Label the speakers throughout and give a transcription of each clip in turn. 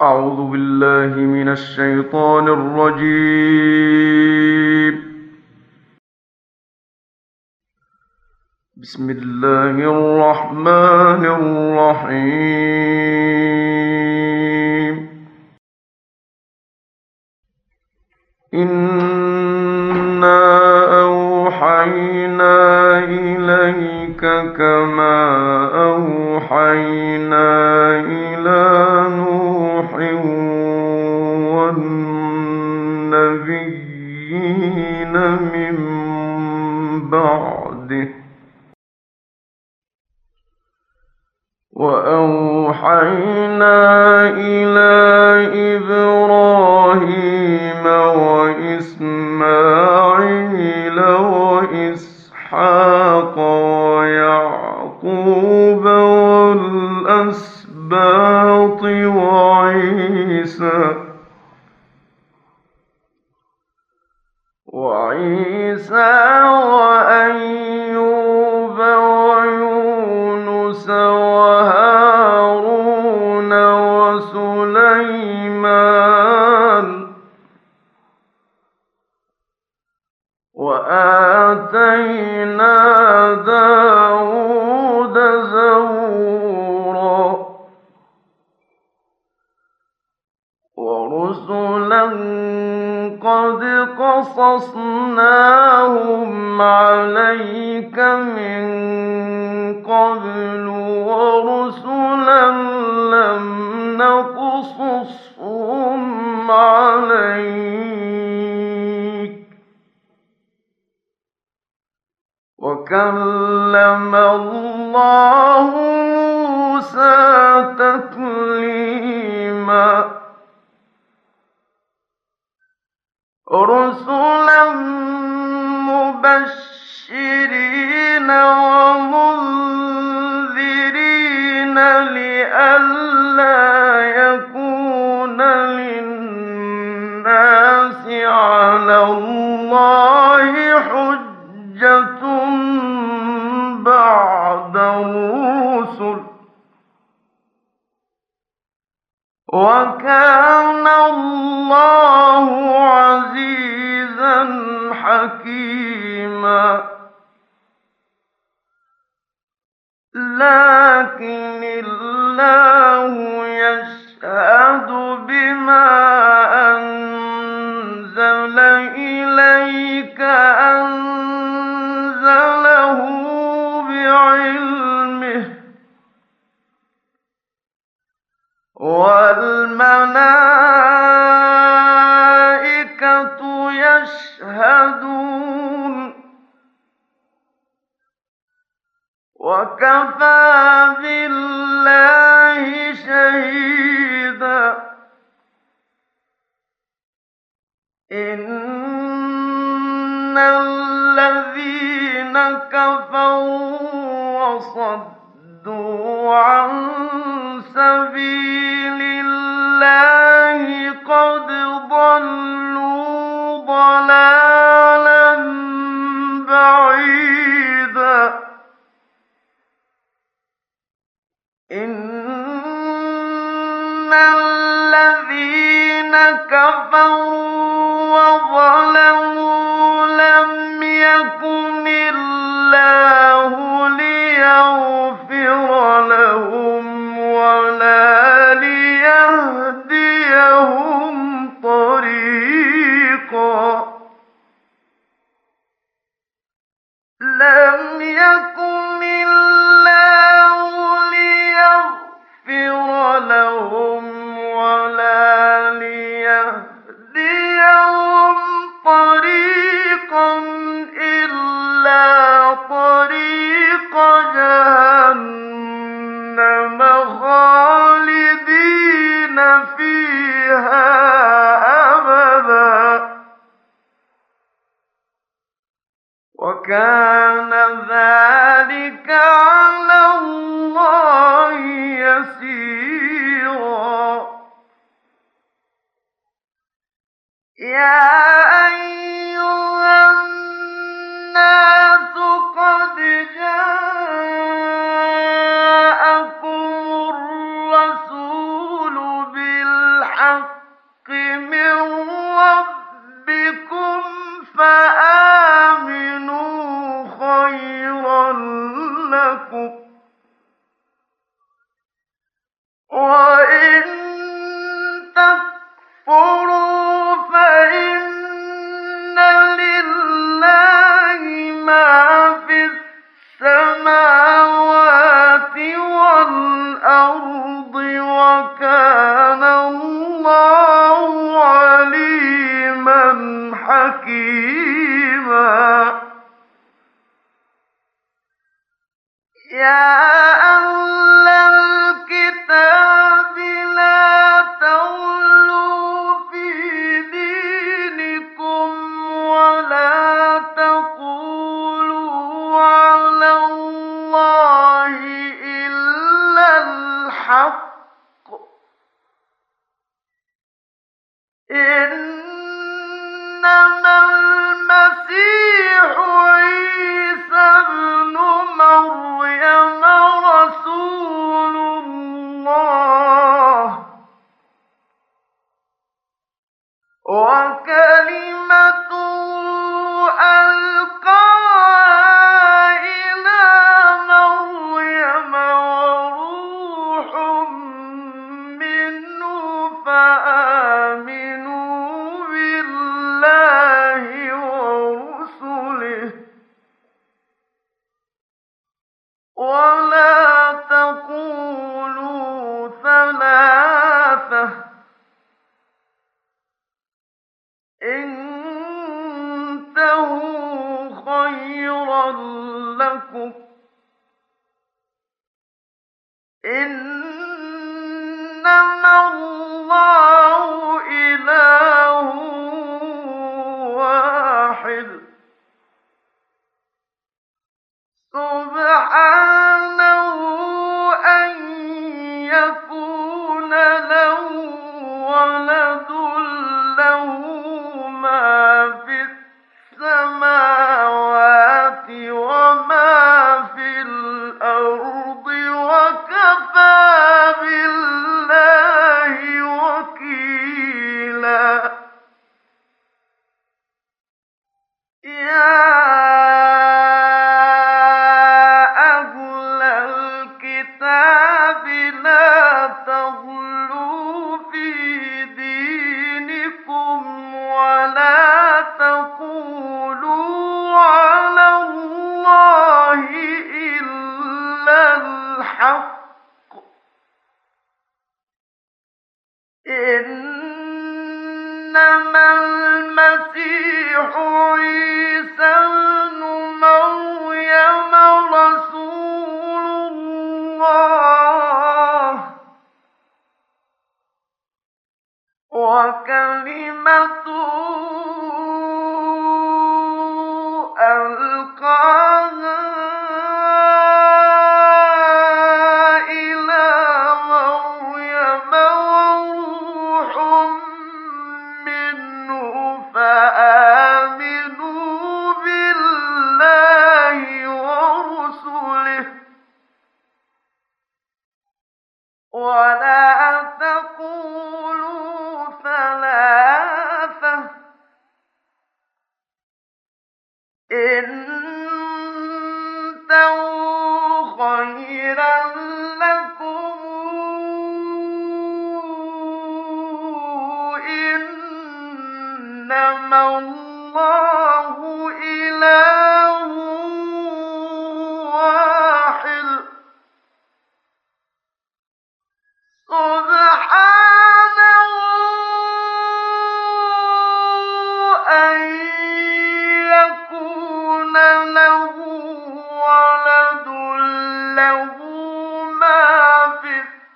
Speaker 1: أعوذ بالله من الشيطان الرجيم. بسم الله الرحمن الرحيم. إنا أوحينا إليك كما أوحينا إلى نوح والنبيين من بعده، وأوحينا إلى إبراهيم وإسماعيل وإسحاق ويعقوب والأسباط وعيسى وأيوب ويونس وهارون وسليمان، وآتينا داود زبورا، ورسلا قد قصصناهم عليك من قبل، ورسلا لم نقصصهم عليك، وكلم الله موسى تكليما. رسلا مبشرين ومنذرين لئلا يكون للناس على الله حجة بعد الرسل، وكان الله عزيزا حكيما. لكن الله يشهد بما أنزل إليك أنزله بعلمه، والملائكة يشهدون، وكفى بالله شهيدا. إن الذين كفروا وصدوا عن سبيل الله قد ضلوا ضلالا بعيدا. إن الذين كفروا وظلموا لم يكن الله ليغفر لهم ولا ليهديهم طريقا. لم يكن الله ليغفر لهم ولا ليهديهم طريقا إلا طريق جهنم خالدين فيها أبدا، وكان ذلك على الله يسيرا. يا أيها الناس قد جاءكم الرسول بالحق الْحَقِّ مِن رَّبِّكُمْ فَآمِنُوا خَيْرًا لَّكُمْ ۚ وَإِن تَكْفُرُوا فَإِنَّ لِلَّهِ مَا فِي السَّمَاوَاتِ وَالْأَرْضِ ۚ وَكَانَ اللَّهُ عَلِيمًا حَكِيمًا. يَا أَهْلَ الْكِتَابِ لَا تَغْلُوا فِي دِينِكُمْ وَلَا تَقُولُوا عَلَى اللَّهِ إِلَّا الْحَقَّ ۚ إِنَّمَا الْمَسِيحُ عِيسَى ابْنُ مَرْيَمَ رَسُولُ اللَّهِ وَكَلِمَتُهُ أَلْقَاهَا إِلَىٰ مَرْيَمَ وَرُوحٌ مِّنْهُ ۖ فَآمِنُوا بِاللَّهِ وَرُسُلِهِ ۖ وَلَا تَقُولُوا ثَلَاثَةٌ ۚ انتهوا خَيْرًا لَّكُمْ ۚ إِنَّمَا اللَّهُ إِلَٰهٌ وَاحِدٌ ۖ سُبْحَانَهُ أَن يَكُونَ لَهُ وَلَدٌ ۘ لَّهُ مَا فِي السَّمَاوَاتِ وَمَا فِي الْأَرْضِ ۚ وَكَفَىٰ بِاللَّهِ وَكِيلًا. يَا أَهْلَ الْكِتَابِ لَا تَغْلُوا فِي دِينِكُمْ وَلَا تَقُولُوا عَلَى اللَّهِ إِلَّا الْحَقَّ ۚ إِنَّمَا الْمَسِيحُ عِيسَى ابْنُ مَرْيَمَ رَسُولُ اللَّهِ وَكَلِمَتُهُ أَلْقَاهَا إِلَىٰ مَرْيَمَ وَرُوحٌ مِّنْهُ ۖ فَآمِنُوا بِاللَّهِ وَرُسُلِهِ ۖ وَلَا تَقُولُوا ثَلَاثَةٌ ۚ انتهوا خَيْرًا لَّكُمْ ۚ إِنَّمَا اللَّهُ إِلَٰهٌ وَاحِدٌ ۖ سُبْحَانَهُ أَن يَكُونَ لَهُ وَلَدٌ ۘ لَّهُ مَا فِي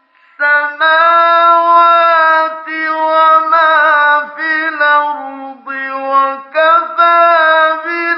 Speaker 1: السَّمَاوَاتِ وَمَا فِي الْأَرْضِ ۚ وَكَفَىٰ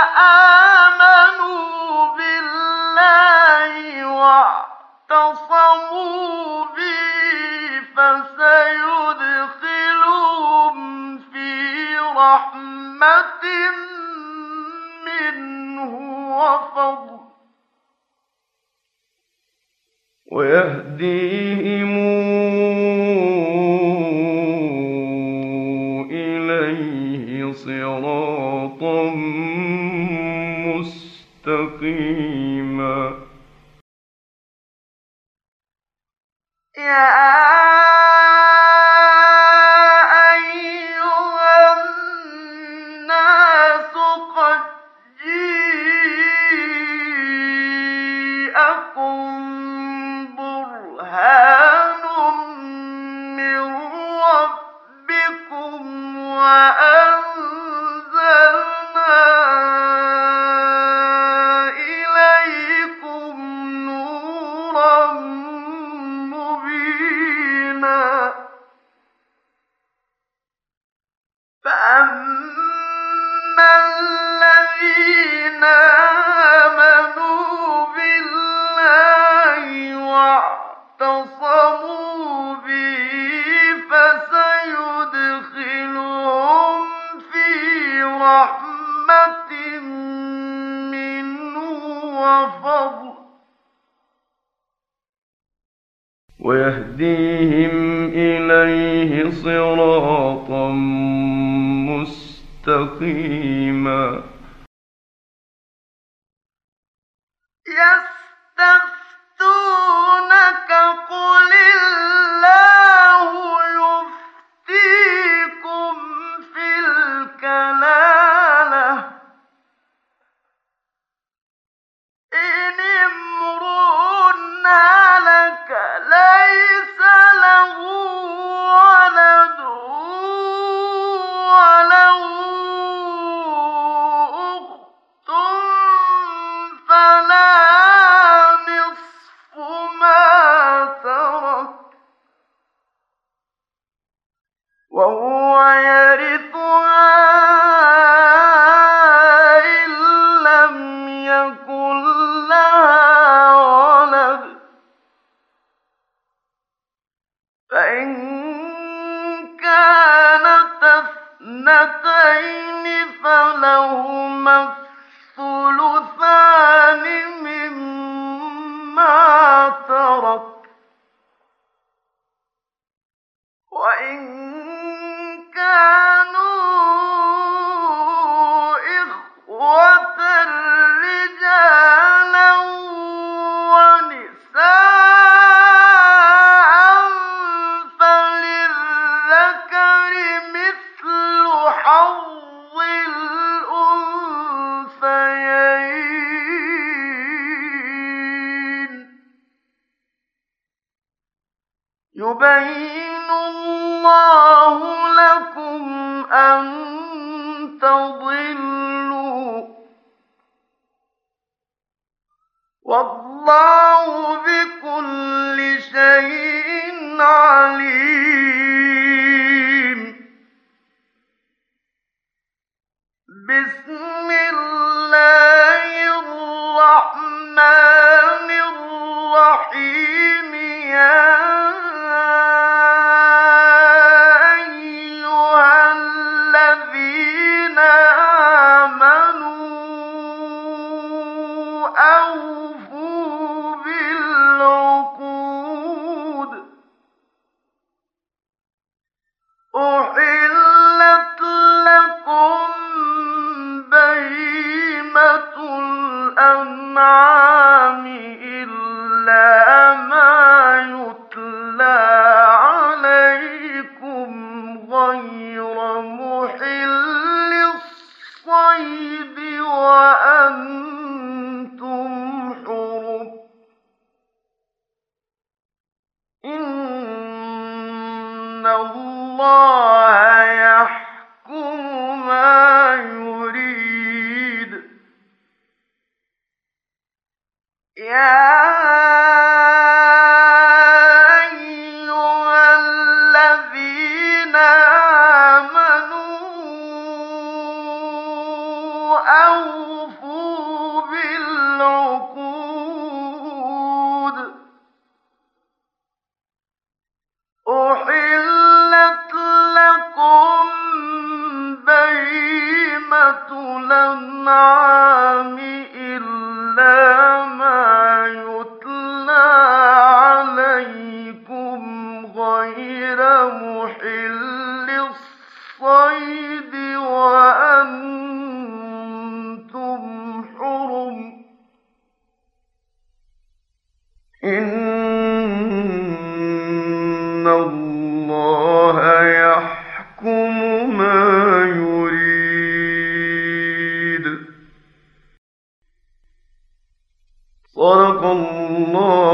Speaker 1: آمنوا بالله واعتصموا به فسيدخلهم في رحمة منه وفضل
Speaker 2: ويهديهم إليه صراطا مستقيما
Speaker 1: يا أيها الناس قد جاءكم برهان من ربكم وأنزلنا إليكم نورا مبينا فأما الذين آمنوا بالله واعتصموا به فسيدخلهم في رحمة منه وفضل
Speaker 2: ويهديهم إليه صراطا مستقيما
Speaker 1: يستفتونك قل الله يفتيكم في الكلالة إن امرؤ هلك ليس له ولد وله أخت فلها نصف ما ترك وهو يرثها إن لم يكن لها ولد فإن كانت اثنتين فلهما الثلثان مما ترك وإن كانوا إخوة رجالا ونساء فللذكر مثل حظ الأنثيين يبين الله لكم أن تضلوا والله بكل شيء عليم بسم الله الرحمن الرحيم يا أيها الذين آمنوا أوفوا بالعقود أحلت لكم بهيمة الأنعام إلا ما يتلى عليكم غير محل الصيد وأنتم حرم إن الله يحكم ما يريد يا أيها الذين آمنوا أوفوا أحلت لكم بهيمة الأنعام إلا ما يتلى عليكم غير محل الصيد وأنتم حرم إن الله يحكم ما يريد. صدق الله